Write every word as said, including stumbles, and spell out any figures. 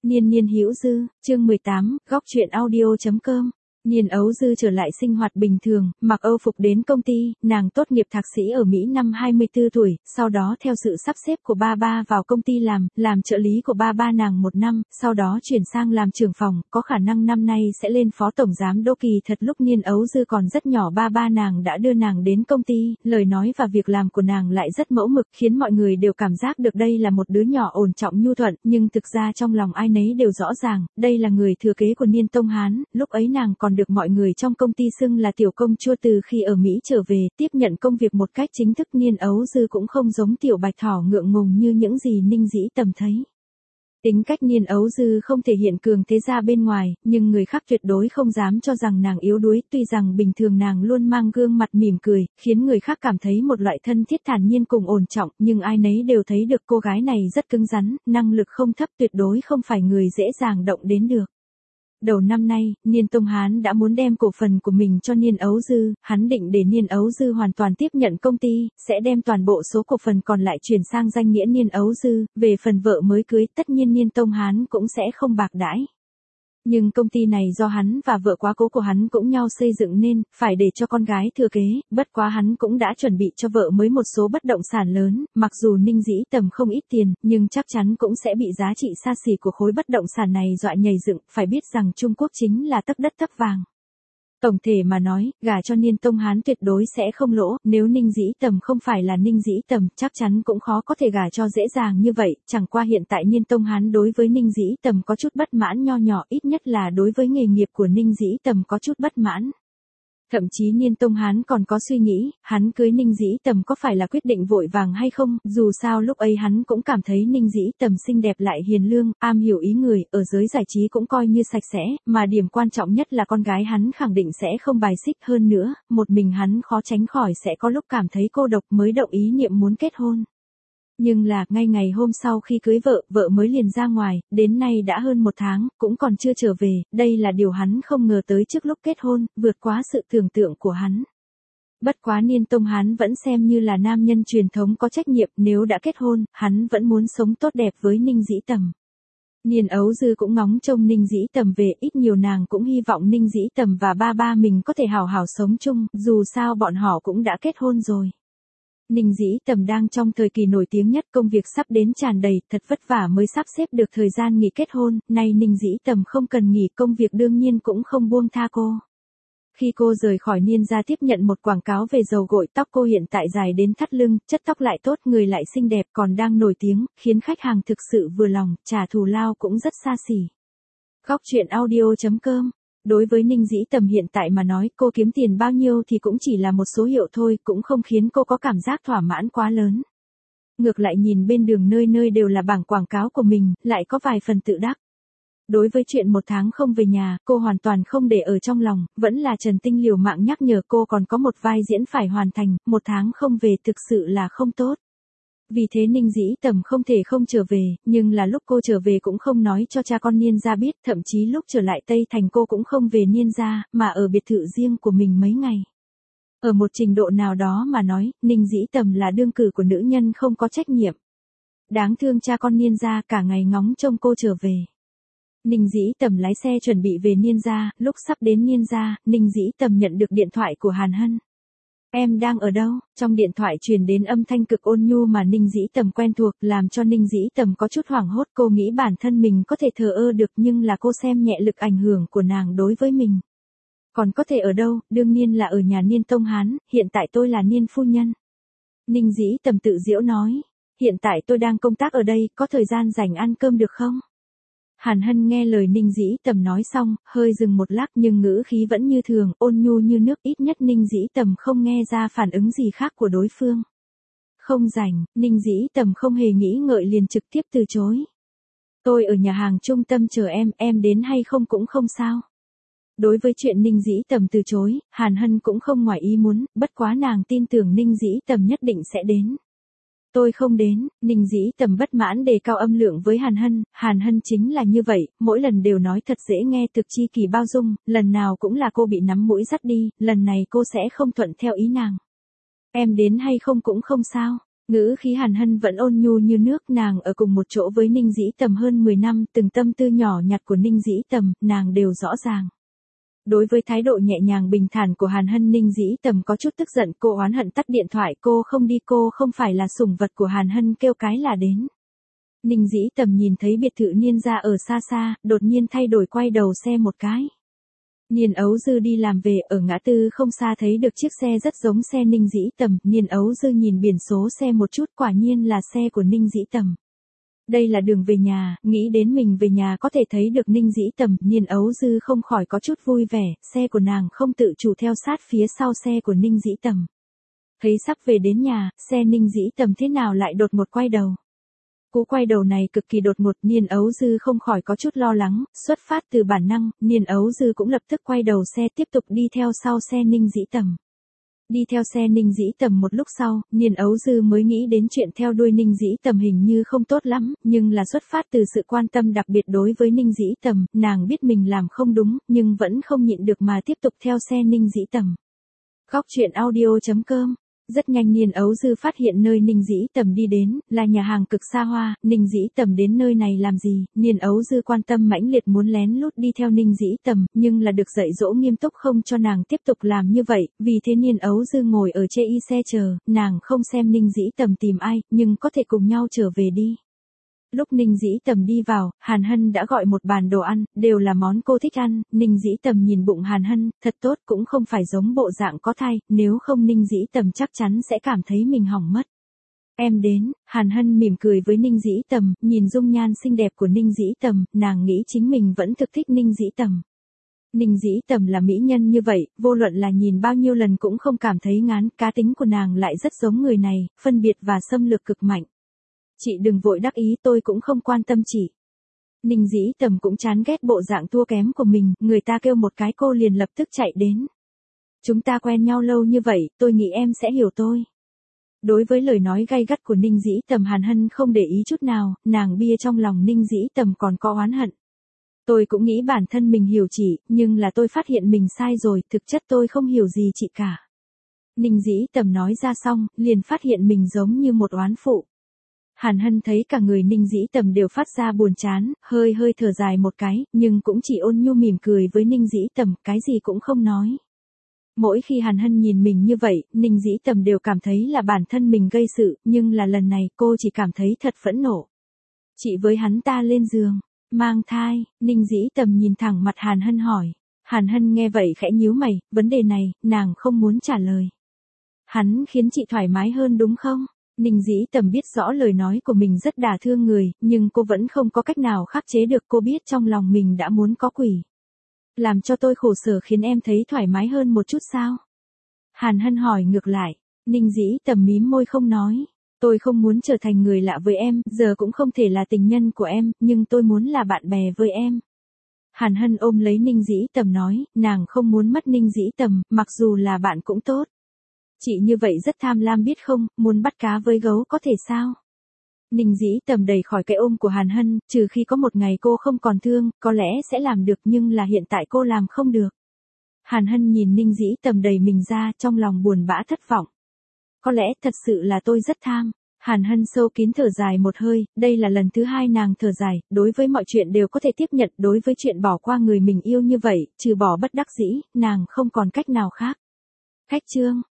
Niên niên hữu dư, chương mười tám, góc truyện audio chấm com. Niên ấu dư trở lại sinh hoạt bình thường, mặc âu phục đến công ty, nàng tốt nghiệp thạc sĩ ở Mỹ năm hai mươi tư tuổi, sau đó theo sự sắp xếp của ba ba vào công ty làm, làm trợ lý của ba ba nàng một năm, sau đó chuyển sang làm trưởng phòng, có khả năng năm nay sẽ lên phó tổng giám đốc. Kỳ thật lúc niên ấu dư còn rất nhỏ ba ba nàng đã đưa nàng đến công ty, lời nói và việc làm của nàng lại rất mẫu mực, khiến mọi người đều cảm giác được đây là một đứa nhỏ ổn trọng nhu thuận, nhưng thực ra trong lòng ai nấy đều rõ ràng, đây là người thừa kế của Niên Tông Hán, lúc ấy nàng còn được mọi người trong công ty xưng là tiểu công chúa. Từ khi ở Mỹ trở về, tiếp nhận công việc một cách chính thức, Niên ấu dư cũng không giống tiểu bạch thỏ ngượng ngùng như những gì Ninh Dĩ Tầm thấy. Tính cách Niên ấu dư không thể hiện cường thế ra bên ngoài, nhưng người khác tuyệt đối không dám cho rằng nàng yếu đuối, tuy rằng bình thường nàng luôn mang gương mặt mỉm cười, khiến người khác cảm thấy một loại thân thiết thản nhiên cùng ổn trọng, nhưng ai nấy đều thấy được cô gái này rất cứng rắn, năng lực không thấp, tuyệt đối không phải người dễ dàng động đến được. Đầu năm nay, Niên Tông Hán đã muốn đem cổ phần của mình cho Niên ấu dư, hắn định để Niên ấu dư hoàn toàn tiếp nhận công ty, sẽ đem toàn bộ số cổ phần còn lại chuyển sang danh nghĩa Niên ấu dư, về phần vợ mới cưới, tất nhiên Niên Tông Hán cũng sẽ không bạc đãi. Nhưng công ty này do hắn và vợ quá cố của hắn cũng nhau xây dựng nên, phải để cho con gái thừa kế, bất quá hắn cũng đã chuẩn bị cho vợ mới một số bất động sản lớn, mặc dù Ninh Dĩ Tầm không ít tiền, nhưng chắc chắn cũng sẽ bị giá trị xa xỉ của khối bất động sản này dọa nhảy dựng, phải biết rằng Trung Quốc chính là tấc đất tấc vàng. Tổng thể mà nói, gả cho Niên Tông Hán tuyệt đối sẽ không lỗ, nếu Ninh Dĩ Tầm không phải là Ninh Dĩ Tầm, chắc chắn cũng khó có thể gả cho dễ dàng như vậy, chẳng qua hiện tại Niên Tông Hán đối với Ninh Dĩ Tầm có chút bất mãn nho nhỏ, ít nhất là đối với nghề nghiệp của Ninh Dĩ Tầm có chút bất mãn. Thậm chí Niên Tông Hán còn có suy nghĩ, hắn cưới Ninh Dĩ Tầm có phải là quyết định vội vàng hay không, dù sao lúc ấy hắn cũng cảm thấy Ninh Dĩ Tầm xinh đẹp lại hiền lương, am hiểu ý người, ở giới giải trí cũng coi như sạch sẽ, mà điểm quan trọng nhất là con gái hắn khẳng định sẽ không bài xích, hơn nữa, một mình hắn khó tránh khỏi sẽ có lúc cảm thấy cô độc mới động ý niệm muốn kết hôn. Nhưng là, ngay ngày hôm sau khi cưới vợ, vợ mới liền ra ngoài, đến nay đã hơn một tháng, cũng còn chưa trở về, đây là điều hắn không ngờ tới trước lúc kết hôn, vượt quá sự tưởng tượng của hắn. Bất quá Niên Tông Hán vẫn xem như là nam nhân truyền thống có trách nhiệm, nếu đã kết hôn, hắn vẫn muốn sống tốt đẹp với Ninh Dĩ Tầm. Niên ấu dư cũng ngóng trông Ninh Dĩ Tầm về, ít nhiều nàng cũng hy vọng Ninh Dĩ Tầm và ba ba mình có thể hào hào sống chung, dù sao bọn họ cũng đã kết hôn rồi. Ninh Dĩ Tầm đang trong thời kỳ nổi tiếng nhất, công việc sắp đến tràn đầy, thật vất vả mới sắp xếp được thời gian nghỉ kết hôn, nay Ninh Dĩ Tầm không cần nghỉ, công việc đương nhiên cũng không buông tha cô. Khi cô rời khỏi Niên gia tiếp nhận một quảng cáo về dầu gội tóc, cô hiện tại dài đến thắt lưng, chất tóc lại tốt, người lại xinh đẹp, còn đang nổi tiếng, khiến khách hàng thực sự vừa lòng, trả thù lao cũng rất xa xỉ. Góc truyện audio chấm com. Đối với Ninh Dĩ Tầm hiện tại mà nói, cô kiếm tiền bao nhiêu thì cũng chỉ là một số hiệu thôi, cũng không khiến cô có cảm giác thỏa mãn quá lớn. Ngược lại nhìn bên đường nơi nơi đều là bảng quảng cáo của mình, lại có vài phần tự đắc. Đối với chuyện một tháng không về nhà, cô hoàn toàn không để ở trong lòng, vẫn là Trần Tinh liều mạng nhắc nhở cô còn có một vai diễn phải hoàn thành, một tháng không về thực sự là không tốt. Vì thế Ninh Dĩ Tầm không thể không trở về, nhưng là lúc cô trở về cũng không nói cho cha con Niên gia biết, thậm chí lúc trở lại Tây Thành cô cũng không về Niên gia, mà ở biệt thự riêng của mình mấy ngày. Ở một trình độ nào đó mà nói, Ninh Dĩ Tầm là đương cử của nữ nhân không có trách nhiệm. Đáng thương cha con Niên gia cả ngày ngóng trông cô trở về. Ninh Dĩ Tầm lái xe chuẩn bị về Niên gia, lúc sắp đến Niên gia, Ninh Dĩ Tầm nhận được điện thoại của Hàn Hân. Em đang ở đâu? Trong điện thoại truyền đến âm thanh cực ôn nhu mà Ninh Dĩ Tầm quen thuộc, làm cho Ninh Dĩ Tầm có chút hoảng hốt, cô nghĩ bản thân mình có thể thờ ơ được, nhưng là cô xem nhẹ lực ảnh hưởng của nàng đối với mình. Còn có thể ở đâu, đương nhiên là ở nhà Niên Tông Hán, hiện tại tôi là Niên phu nhân. Ninh Dĩ Tầm tự giễu nói, hiện tại tôi đang công tác ở đây, có thời gian rảnh ăn cơm được không? Hàn Hân nghe lời Ninh Dĩ Tầm nói xong, hơi dừng một lát nhưng ngữ khí vẫn như thường, ôn nhu như nước, ít nhất Ninh Dĩ Tầm không nghe ra phản ứng gì khác của đối phương. Không rảnh, Ninh Dĩ Tầm không hề nghĩ ngợi liền trực tiếp từ chối. Tôi ở nhà hàng trung tâm chờ em, em đến hay không cũng không sao. Đối với chuyện Ninh Dĩ Tầm từ chối, Hàn Hân cũng không ngoài ý muốn, bất quá nàng tin tưởng Ninh Dĩ Tầm nhất định sẽ đến. Tôi không đến, Ninh Dĩ Tầm bất mãn đề cao âm lượng với Hàn Hân, Hàn Hân chính là như vậy, mỗi lần đều nói thật dễ nghe, thực chi kỳ bao dung, lần nào cũng là cô bị nắm mũi dắt đi, lần này cô sẽ không thuận theo ý nàng. Em đến hay không cũng không sao. Ngữ khí Hàn Hân vẫn ôn nhu như nước, nàng ở cùng một chỗ với Ninh Dĩ Tầm hơn mười năm, từng tâm tư nhỏ nhặt của Ninh Dĩ Tầm, nàng đều rõ ràng. Đối với thái độ nhẹ nhàng bình thản của Hàn Hân, Ninh Dĩ Tầm có chút tức giận, cô oán hận tắt điện thoại, cô không đi, cô không phải là sủng vật của Hàn Hân, kêu cái là đến. Ninh Dĩ Tầm nhìn thấy biệt thự Niên gia ở xa xa, đột nhiên thay đổi quay đầu xe một cái. Niên Ấu Dư đi làm về, ở ngã tư không xa thấy được chiếc xe rất giống xe Ninh Dĩ Tầm, Niên Ấu Dư nhìn biển số xe một chút, quả nhiên là xe của Ninh Dĩ Tầm. Đây là đường về nhà, nghĩ đến mình về nhà có thể thấy được Ninh Dĩ Tầm, Niên Ấu Dư không khỏi có chút vui vẻ, xe của nàng không tự chủ theo sát phía sau xe của Ninh Dĩ Tầm. Thấy sắp về đến nhà, xe Ninh Dĩ Tầm thế nào lại đột ngột quay đầu. Cú quay đầu này cực kỳ đột ngột, Niên Ấu Dư không khỏi có chút lo lắng, xuất phát từ bản năng, Niên Ấu Dư cũng lập tức quay đầu xe tiếp tục đi theo sau xe Ninh Dĩ Tầm. Đi theo xe Ninh Dĩ Tầm một lúc sau, Niên Ấu Dư mới nghĩ đến chuyện theo đuôi Ninh Dĩ Tầm hình như không tốt lắm, nhưng là xuất phát từ sự quan tâm đặc biệt đối với Ninh Dĩ Tầm, nàng biết mình làm không đúng, nhưng vẫn không nhịn được mà tiếp tục theo xe Ninh Dĩ Tầm. Góc truyện audio chấm com. Rất nhanh Niên Ấu Dư phát hiện nơi Ninh Dĩ Tầm đi đến, là nhà hàng cực xa hoa, Ninh Dĩ Tầm đến nơi này làm gì, Niên Ấu Dư quan tâm mãnh liệt muốn lén lút đi theo Ninh Dĩ Tầm, nhưng là được dạy dỗ nghiêm túc không cho nàng tiếp tục làm như vậy, vì thế Niên Ấu Dư ngồi ở chê y xe chờ, nàng không xem Ninh Dĩ Tầm tìm ai, nhưng có thể cùng nhau trở về đi. Lúc Ninh Dĩ Tầm đi vào, Hàn Hân đã gọi một bàn đồ ăn, đều là món cô thích ăn, Ninh Dĩ Tầm nhìn bụng Hàn Hân, thật tốt, cũng không phải giống bộ dạng có thai, nếu không Ninh Dĩ Tầm chắc chắn sẽ cảm thấy mình hỏng mất. Em đến, Hàn Hân mỉm cười với Ninh Dĩ Tầm, nhìn dung nhan xinh đẹp của Ninh Dĩ Tầm, nàng nghĩ chính mình vẫn thực thích Ninh Dĩ Tầm. Ninh Dĩ Tầm là mỹ nhân như vậy, vô luận là nhìn bao nhiêu lần cũng không cảm thấy ngán, cá tính của nàng lại rất giống người này, phân biệt và xâm lược cực mạnh. Chị đừng vội đắc ý, tôi cũng không quan tâm chị. Ninh Dĩ Tầm cũng chán ghét bộ dạng thua kém của mình, người ta kêu một cái cô liền lập tức chạy đến. Chúng ta quen nhau lâu như vậy, tôi nghĩ em sẽ hiểu tôi. Đối với lời nói gay gắt của Ninh Dĩ Tầm, Hàn Hân không để ý chút nào, nàng bia trong lòng Ninh Dĩ Tầm còn có oán hận. Tôi cũng nghĩ bản thân mình hiểu chị, nhưng là tôi phát hiện mình sai rồi, thực chất tôi không hiểu gì chị cả. Ninh Dĩ Tầm nói ra xong, liền phát hiện mình giống như một oán phụ. Hàn Hân thấy cả người Ninh Dĩ Tầm đều phát ra buồn chán, hơi hơi thở dài một cái, nhưng cũng chỉ ôn nhu mỉm cười với Ninh Dĩ Tầm, cái gì cũng không nói. Mỗi khi Hàn Hân nhìn mình như vậy, Ninh Dĩ Tầm đều cảm thấy là bản thân mình gây sự, nhưng là lần này cô chỉ cảm thấy thật phẫn nộ. Chị với hắn ta lên giường, mang thai, Ninh Dĩ Tầm nhìn thẳng mặt Hàn Hân hỏi. Hàn Hân nghe vậy khẽ nhíu mày, vấn đề này, nàng không muốn trả lời. Hắn khiến chị thoải mái hơn đúng không? Ninh Dĩ Tầm biết rõ lời nói của mình rất đả thương người, nhưng cô vẫn không có cách nào khắc chế được, cô biết trong lòng mình đã muốn có quỷ. Làm cho tôi khổ sở khiến em thấy thoải mái hơn một chút sao? Hàn Hân hỏi ngược lại, Ninh Dĩ Tầm mím môi không nói. Tôi không muốn trở thành người lạ với em, giờ cũng không thể là tình nhân của em, nhưng tôi muốn là bạn bè với em. Hàn Hân ôm lấy Ninh Dĩ Tầm nói, nàng không muốn mất Ninh Dĩ Tầm, mặc dù là bạn cũng tốt. Chị như vậy rất tham lam biết không, muốn bắt cá với gấu có thể sao? Ninh Dĩ Tầm đẩy khỏi cái ôm của Hàn Hân, trừ khi có một ngày cô không còn thương, có lẽ sẽ làm được, nhưng là hiện tại cô làm không được. Hàn Hân nhìn Ninh Dĩ Tầm đẩy mình ra, trong lòng buồn bã thất vọng. Có lẽ thật sự là tôi rất tham. Hàn Hân sâu kín thở dài một hơi, đây là lần thứ hai nàng thở dài, đối với mọi chuyện đều có thể tiếp nhận, đối với chuyện bỏ qua người mình yêu như vậy, trừ bỏ bất đắc dĩ, nàng không còn cách nào khác. Khách chương